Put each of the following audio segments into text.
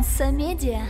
Самедиа.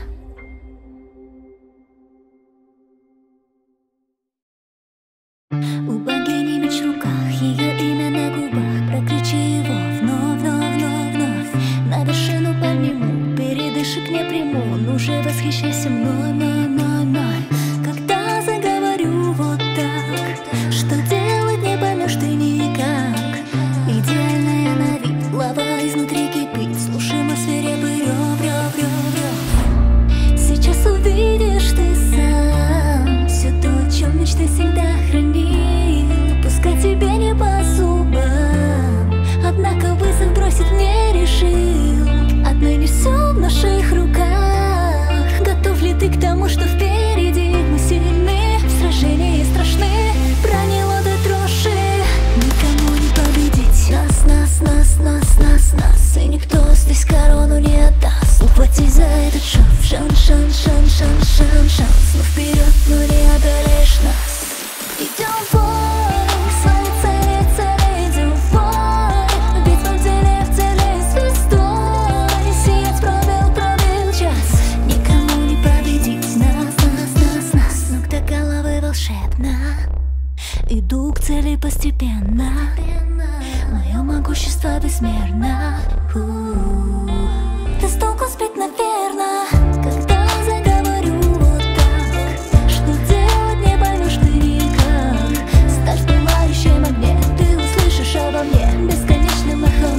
У богини меч в руках, ее имя на губах. Прокричи его вновь, вновь, вновь, вновь. На вершину подниму, передышек не приму. Ну же восхищайся мной, мной, мной, мной. Когда заговорю вот так, что делать не поймешь ты никак. Идеальная на вид, лава изнутри кипит. Слушай мой свирепый рев, рев, рев, рев. Сейчас увидишь ты сам все то, о чем мечты всегда хранил. Пускай тебе не по зубам, однако вызов бросить не решил. Отныне все в наших руках. Готов ли ты к тому, что впереди? Мы сильны, в сражении страшны. Проняло до дрожи, никому не победить. Нас. И никто здесь корону не отдаст. Ухватись за этот шанс. Ну вперед, но не одолеешь нас. Идем в бой, к своей цели идем в бой. Ведь мы в деле звездой. Сиять пробил час. Никому не победить нас. Ног до головы волшебно. Иду к цели постепенно. Мое могущество бессмерно. Ты с толку сбить, наверно. Когда заговорю вот так, что делать не поймешь ты никак. Сталь в пылающем огне, ты услышишь обо мне бесконечным эхом.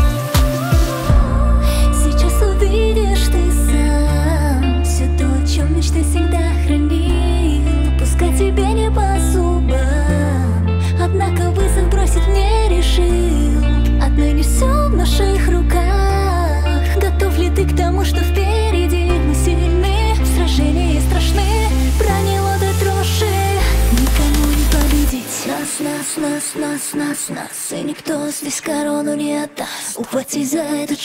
Сейчас увидишь ты сам все то, о чем мечты всегда хранил. Пускай тебе не по зубам, однако вызов бросить не решил. Отныне все в наших руках. Готов ли ты к тому, что впереди? Мы сильны, в сражении страшны. Проняло до дрожи, никому не победить. Нас. И никто здесь корону не отдаст. Ухватись за этот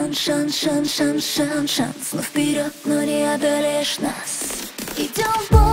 шанс. Ну вперед, но не одолеешь нас. Идем в бой.